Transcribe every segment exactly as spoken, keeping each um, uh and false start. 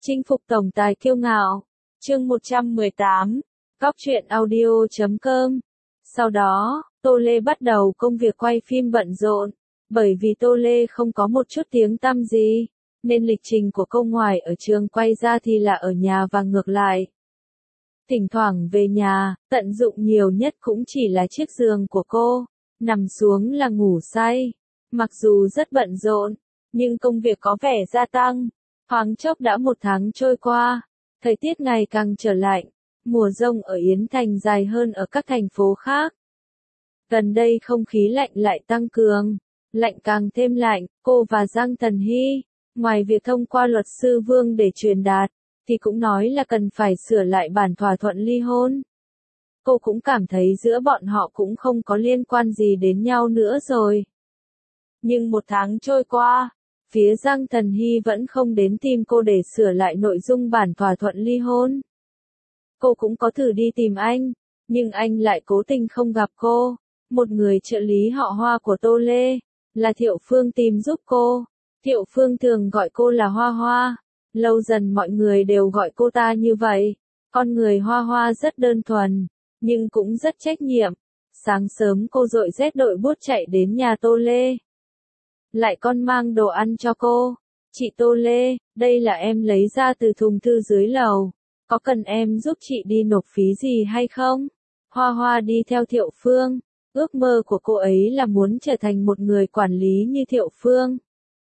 Chinh phục tổng tài kiêu ngạo. Chương một trăm mười tám. Góc truyện audio chấm com. Sau đó, Tô Lê bắt đầu công việc quay phim bận rộn. Bởi vì Tô Lê không có một chút tiếng tăm gì, nên lịch trình của cô ngoài ở trường quay ra thì là ở nhà và ngược lại. Thỉnh thoảng về nhà, tận dụng nhiều nhất cũng chỉ là chiếc giường của cô, nằm xuống là ngủ say. Mặc dù rất bận rộn, nhưng công việc có vẻ gia tăng. Thoáng chốc đã một tháng trôi qua, thời tiết ngày càng trở lạnh, mùa giông ở Yến Thành dài hơn ở các thành phố khác. Gần đây không khí lạnh lại tăng cường, lạnh càng thêm lạnh, cô và Giang Thần Hy, ngoài việc thông qua luật sư Vương để truyền đạt, thì cũng nói là cần phải sửa lại bản thỏa thuận ly hôn. Cô cũng cảm thấy giữa bọn họ cũng không có liên quan gì đến nhau nữa rồi. Nhưng một tháng trôi qua, phía Giang Thần Hy vẫn không đến tìm cô để sửa lại nội dung bản thỏa thuận ly hôn. Cô cũng có thử đi tìm anh, nhưng anh lại cố tình không gặp cô. Một người trợ lý họ Hoa của Tô Lê, là Thiệu Phương tìm giúp cô. Thiệu Phương thường gọi cô là Hoa Hoa. Lâu dần mọi người đều gọi cô ta như vậy. Con người Hoa Hoa rất đơn thuần, nhưng cũng rất trách nhiệm. Sáng sớm cô dội dép đội bút chạy đến nhà Tô Lê. Lại còn mang đồ ăn cho cô. Chị Tô Lê, đây là em lấy ra từ thùng thư dưới lầu. Có cần em giúp chị đi nộp phí gì hay không? Hoa Hoa đi theo Thiệu Phương. Ước mơ của cô ấy là muốn trở thành một người quản lý như Thiệu Phương.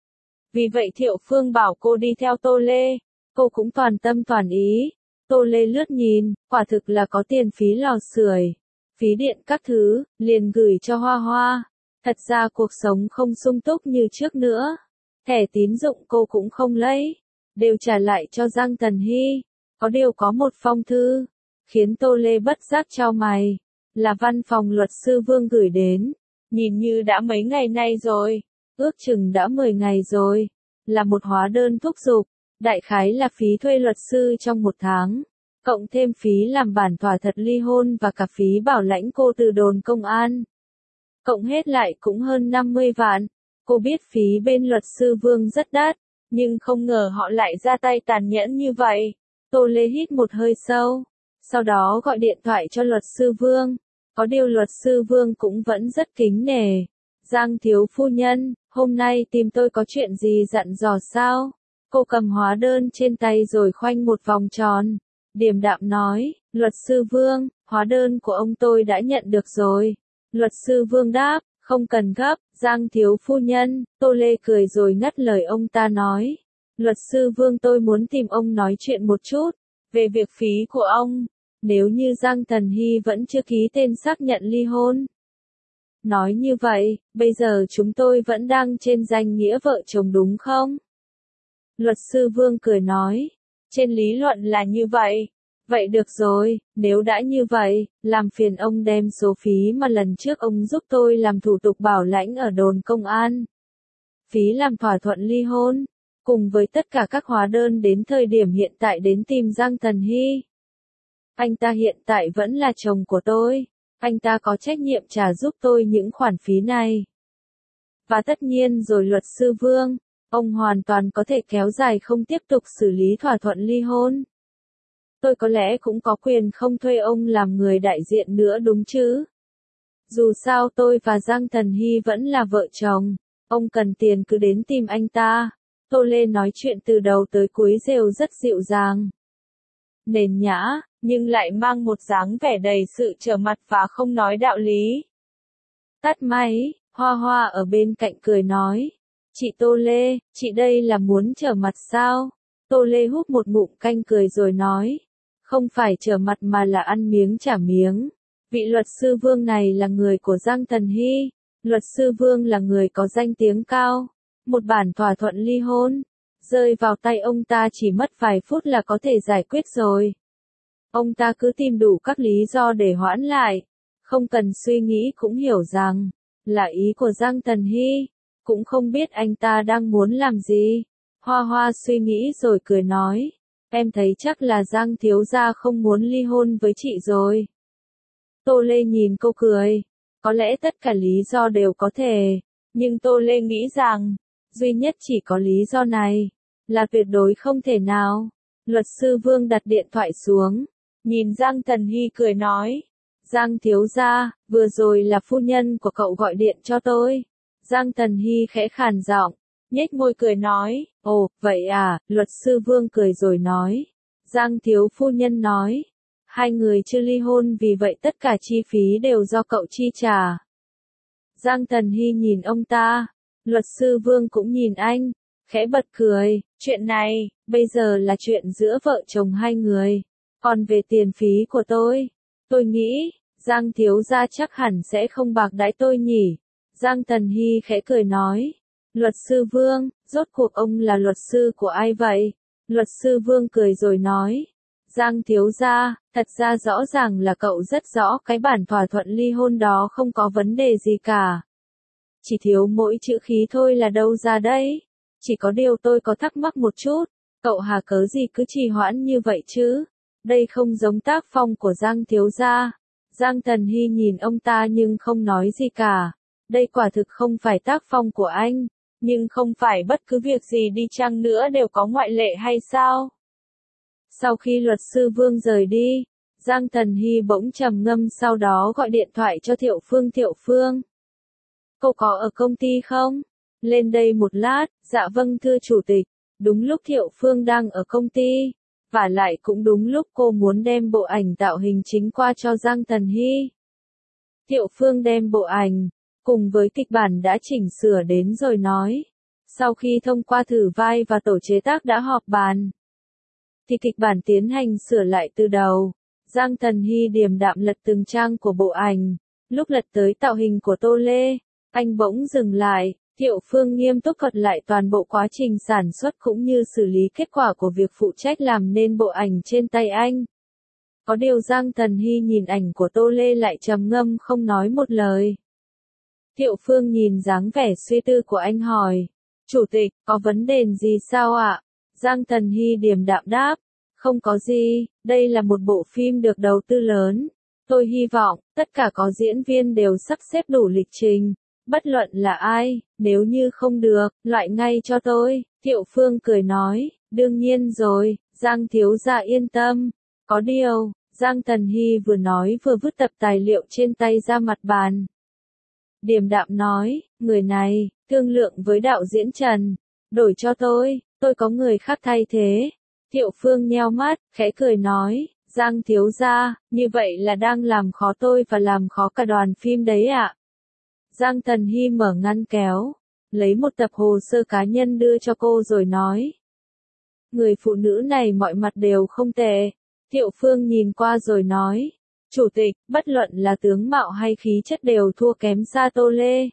Vì vậy Thiệu Phương bảo cô đi theo Tô Lê. Cô cũng toàn tâm toàn ý. Tô Lê lướt nhìn, quả thực là có tiền phí lò sưởi, phí điện các thứ, liền gửi cho Hoa Hoa. Thật ra cuộc sống không sung túc như trước nữa. Thẻ tín dụng cô cũng không lấy, đều trả lại cho Giang Thần Hy. Có điều có một phong thư, khiến Tô Lê bất giác chau mày, là văn phòng luật sư Vương gửi đến. Nhìn như đã mấy ngày nay rồi, ước chừng đã mười ngày rồi, là một hóa đơn thúc giục, đại khái là phí thuê luật sư trong một tháng, cộng thêm phí làm bản thỏa thuận ly hôn và cả phí bảo lãnh cô từ đồn công an. Cộng hết lại cũng hơn năm mươi vạn. Cô biết phí bên luật sư Vương rất đắt, nhưng không ngờ họ lại ra tay tàn nhẫn như vậy. Tô Lê hít một hơi sâu, sau đó gọi điện thoại cho luật sư Vương. Có điều luật sư Vương cũng vẫn rất kính nể. Giang thiếu phu nhân, hôm nay tìm tôi có chuyện gì dặn dò sao? Cô cầm hóa đơn trên tay rồi khoanh một vòng tròn. Điềm đạm nói, luật sư Vương, hóa đơn của ông tôi đã nhận được rồi. Luật sư Vương đáp, không cần gấp, Giang thiếu phu nhân. Tô Lê cười rồi ngắt lời ông ta nói. Luật sư Vương, tôi muốn tìm ông nói chuyện một chút, về việc phí của ông, nếu như Giang Thần Hy vẫn chưa ký tên xác nhận ly hôn. Nói như vậy, bây giờ chúng tôi vẫn đang trên danh nghĩa vợ chồng đúng không? Luật sư Vương cười nói, trên lý luận là như vậy. Vậy được rồi, nếu đã như vậy, làm phiền ông đem số phí mà lần trước ông giúp tôi làm thủ tục bảo lãnh ở đồn công an, phí làm thỏa thuận ly hôn, cùng với tất cả các hóa đơn đến thời điểm hiện tại đến tìm Giang Thần Hy. Anh ta hiện tại vẫn là chồng của tôi, anh ta có trách nhiệm trả giúp tôi những khoản phí này. Và tất nhiên rồi luật sư Vương, ông hoàn toàn có thể kéo dài không tiếp tục xử lý thỏa thuận ly hôn. Tôi có lẽ cũng có quyền không thuê ông làm người đại diện nữa đúng chứ? Dù sao tôi và Giang Thần Hy vẫn là vợ chồng, ông cần tiền cứ đến tìm anh ta. Tô Lê nói chuyện từ đầu tới cuối đều rất dịu dàng, nền nhã, nhưng lại mang một dáng vẻ đầy sự trở mặt và không nói đạo lý. Tắt máy, Hoa Hoa ở bên cạnh cười nói, chị Tô Lê, chị đây là muốn trở mặt sao? Tô Lê hút một ngụm canh cười rồi nói, không phải trở mặt mà là ăn miếng trả miếng. Vị luật sư Vương này là người của Giang Thần Hy, luật sư Vương là người có danh tiếng cao. Một bản thỏa thuận ly hôn, rơi vào tay ông ta chỉ mất vài phút là có thể giải quyết rồi. Ông ta cứ tìm đủ các lý do để hoãn lại, không cần suy nghĩ cũng hiểu rằng, là ý của Giang Thần Hy, cũng không biết anh ta đang muốn làm gì. Hoa Hoa suy nghĩ rồi cười nói, em thấy chắc là Giang thiếu gia không muốn ly hôn với chị rồi. Tô Lê nhìn cô cười, có lẽ tất cả lý do đều có thể, nhưng Tô Lê nghĩ rằng, duy nhất chỉ có lý do này, là tuyệt đối không thể nào. Luật sư Vương đặt điện thoại xuống, nhìn Giang Thần Hy cười nói. Giang thiếu gia, vừa rồi là phu nhân của cậu gọi điện cho tôi. Giang Thần Hy khẽ khàn giọng, nhếch môi cười nói, ồ, vậy à, luật sư Vương cười rồi nói. Giang thiếu phu nhân nói, hai người chưa ly hôn vì vậy tất cả chi phí đều do cậu chi trả. Giang Thần Hy nhìn ông ta, luật sư Vương cũng nhìn anh, khẽ bật cười, chuyện này, bây giờ là chuyện giữa vợ chồng hai người, còn về tiền phí của tôi, tôi nghĩ, Giang thiếu gia chắc hẳn sẽ không bạc đãi tôi nhỉ. Giang Thần Hy khẽ cười nói, luật sư Vương, rốt cuộc ông là luật sư của ai vậy? Luật sư Vương cười rồi nói, Giang thiếu gia, thật ra rõ ràng là cậu rất rõ cái bản thỏa thuận ly hôn đó không có vấn đề gì cả. Chỉ thiếu mỗi chữ khí thôi là đâu ra đấy. Chỉ có điều tôi có thắc mắc một chút, cậu hà cớ gì cứ trì hoãn như vậy chứ? Đây không giống tác phong của Giang thiếu gia. Giang Thần Hy nhìn ông ta nhưng không nói gì cả. Đây quả thực không phải tác phong của anh, nhưng không phải bất cứ việc gì đi chăng nữa đều có ngoại lệ hay sao? Sau khi luật sư Vương rời đi, Giang Thần Hy bỗng trầm ngâm sau đó gọi điện thoại cho Thiệu Phương. Thiệu Phương, cô có ở công ty không? Lên đây một lát. Dạ vâng thưa chủ tịch. Đúng lúc Thiệu Phương đang ở công ty, và lại cũng đúng lúc cô muốn đem bộ ảnh tạo hình chính qua cho Giang Thần Hy. Thiệu Phương đem bộ ảnh, cùng với kịch bản đã chỉnh sửa đến rồi nói. Sau khi thông qua thử vai và tổ chế tác đã họp bàn, thì kịch bản tiến hành sửa lại từ đầu. Giang Thần Hy điềm đạm lật từng trang của bộ ảnh. Lúc lật tới tạo hình của Tô Lê, anh bỗng dừng lại. Thiệu Phương nghiêm túc thuật lại toàn bộ quá trình sản xuất cũng như xử lý kết quả của việc phụ trách làm nên bộ ảnh trên tay anh. Có điều Giang Thần Hy nhìn ảnh của Tô Lê lại trầm ngâm không nói một lời. Thiệu Phương nhìn dáng vẻ suy tư của anh hỏi, chủ tịch, có vấn đề gì sao ạ? Giang Thần Hy điềm đạm đáp, không có gì, đây là một bộ phim được đầu tư lớn. Tôi hy vọng, tất cả có diễn viên đều sắp xếp đủ lịch trình. Bất luận là ai, nếu như không được, loại ngay cho tôi. Thiệu Phương cười nói, đương nhiên rồi, Giang thiếu gia yên tâm. Có điều, Giang Thần Hy vừa nói vừa vứt tập tài liệu trên tay ra mặt bàn. Điềm đạm nói, người này, thương lượng với đạo diễn Trần, đổi cho tôi, tôi có người khác thay thế. Thiệu Phương nheo mắt, khẽ cười nói, Giang thiếu gia, như vậy là đang làm khó tôi và làm khó cả đoàn phim đấy ạ. Giang Thần Hy mở ngăn kéo, lấy một tập hồ sơ cá nhân đưa cho cô rồi nói. Người phụ nữ này mọi mặt đều không tệ. Thiệu Phương nhìn qua rồi nói. Chủ tịch, bất luận là tướng mạo hay khí chất đều thua kém xa Tô Lê.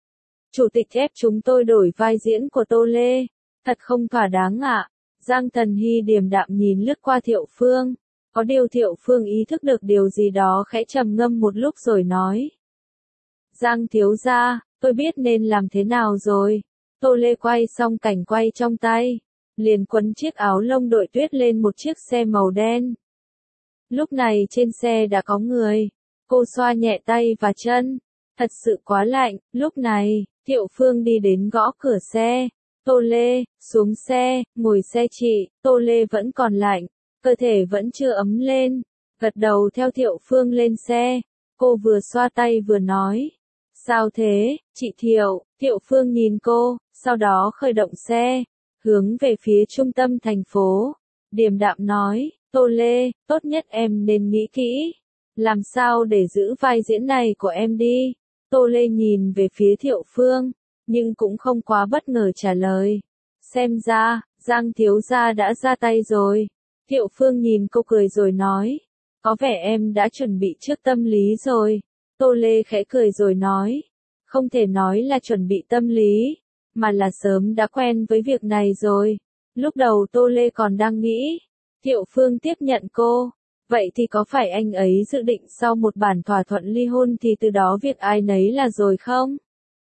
Chủ tịch ép chúng tôi đổi vai diễn của Tô Lê. Thật không thỏa đáng ạ. Giang Thần Hy điềm đạm nhìn lướt qua Thiệu Phương. Có điều Thiệu Phương ý thức được điều gì đó khẽ trầm ngâm một lúc rồi nói. Giang thiếu gia, tôi biết nên làm thế nào rồi. Tô Lê quay xong cảnh quay trong tay, liền quấn chiếc áo lông đội tuyết lên một chiếc xe màu đen. Lúc này trên xe đã có người. Cô xoa nhẹ tay và chân. Thật sự quá lạnh. Lúc này, Thiệu Phương đi đến gõ cửa xe. Tô Lê, xuống xe, ngồi xe chị. Tô Lê vẫn còn lạnh, cơ thể vẫn chưa ấm lên. Gật đầu theo Thiệu Phương lên xe. Cô vừa xoa tay vừa nói. Sao thế, chị Thiệu? Thiệu Phương nhìn cô, sau đó khởi động xe, hướng về phía trung tâm thành phố. Điềm đạm nói, Tô Lê, tốt nhất em nên nghĩ kỹ. Làm sao để giữ vai diễn này của em đi? Tô Lê nhìn về phía Thiệu Phương, nhưng cũng không quá bất ngờ trả lời. Xem ra, Giang thiếu gia đã ra tay rồi. Thiệu Phương nhìn cô cười rồi nói. Có vẻ em đã chuẩn bị trước tâm lý rồi. Tô Lê khẽ cười rồi nói. Không thể nói là chuẩn bị tâm lý, mà là sớm đã quen với việc này rồi. Lúc đầu Tô Lê còn đang nghĩ. Thiệu Phương tiếp nhận cô. Vậy thì có phải anh ấy dự định sau một bản thỏa thuận ly hôn thì từ đó việc ai nấy là rồi không?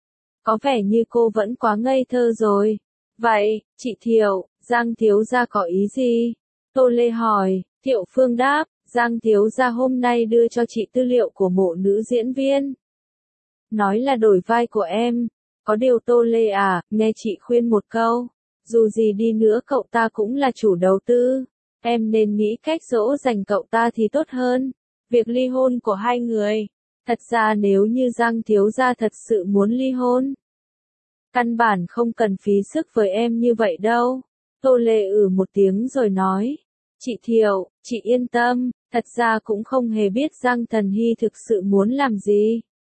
Có vẻ như cô vẫn quá ngây thơ rồi. Vậy, chị Thiệu, Giang thiếu gia có ý gì? Tô Lê hỏi. Thiệu Phương đáp, Giang thiếu gia hôm nay đưa cho chị tư liệu của mộ nữ diễn viên. Nói là đổi vai của em. Có điều Tô Lê à, nghe chị khuyên một câu. Dù gì đi nữa cậu ta cũng là chủ đầu tư. em nên nghĩ cách dỗ dành cậu ta thì tốt hơn. Việc ly hôn của hai người. Thật ra nếu như Giang thiếu gia thật sự muốn ly hôn, căn bản không cần phí sức với em như vậy đâu. Tô Lê ử một tiếng rồi nói. Chị Thiệu, chị yên tâm, thật ra cũng không hề biết Giang Thần Hy thực sự muốn làm gì.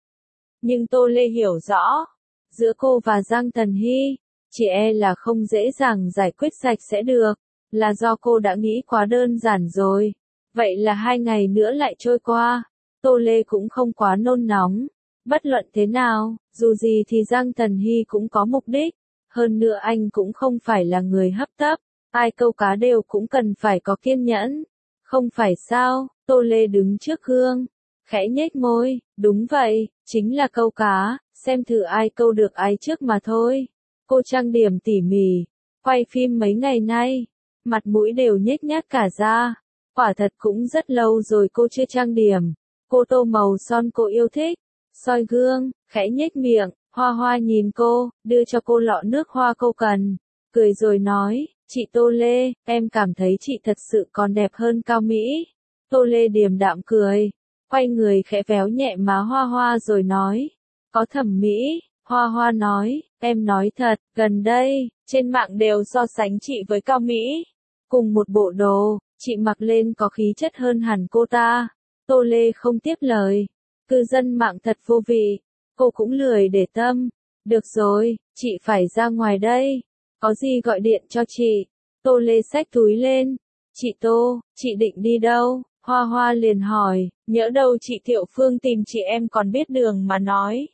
Nhưng Tô Lê hiểu rõ, giữa cô và Giang Thần Hy, chỉ e là không dễ dàng giải quyết sạch sẽ được, là do cô đã nghĩ quá đơn giản rồi. Vậy là hai ngày nữa lại trôi qua, Tô Lê cũng không quá nôn nóng. Bất luận thế nào, dù gì thì Giang Thần Hy cũng có mục đích, hơn nữa anh cũng không phải là người hấp tấp, ai câu cá đều cũng cần phải có kiên nhẫn. Không phải sao? Tô Lê đứng trước gương, khẽ nhếch môi, đúng vậy, chính là câu cá, xem thử ai câu được ai trước mà thôi. Cô trang điểm tỉ mỉ, quay phim mấy ngày nay, mặt mũi đều nhếch nhác cả ra, quả thật cũng rất lâu rồi cô chưa trang điểm. Cô tô màu son cô yêu thích, soi gương, khẽ nhếch miệng, Hoa Hoa nhìn cô, đưa cho cô lọ nước hoa cô cần, cười rồi nói, chị Tô Lê, em cảm thấy chị thật sự còn đẹp hơn Cao Mỹ. Tô Lê điềm đạm cười, quay người khẽ véo nhẹ má Hoa Hoa rồi nói, có thẩm mỹ. Hoa Hoa nói, em nói thật, gần đây, trên mạng đều so sánh chị với Cao Mỹ. Cùng một bộ đồ, chị mặc lên có khí chất hơn hẳn cô ta. Tô Lê không tiếp lời. Cư dân mạng thật vô vị. Cô cũng lười để tâm. Được rồi, chị phải ra ngoài đây. Có gì gọi điện cho chị. Tô Lê xách túi lên. Chị Tô, chị định đi đâu? Hoa Hoa liền hỏi, nhỡ đâu chị Thiệu Phương tìm chị em còn biết đường mà nói.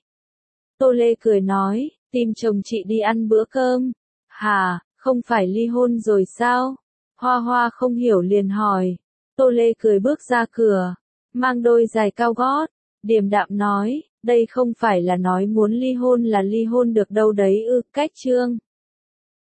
Tô Lê cười nói, tìm chồng chị đi ăn bữa cơm. Hả, không phải ly hôn rồi sao? Hoa Hoa không hiểu liền hỏi. Tô Lê cười bước ra cửa, mang đôi giày cao gót, điềm đạm nói, đây không phải là nói muốn ly hôn là ly hôn được đâu đấy ư, cách chương.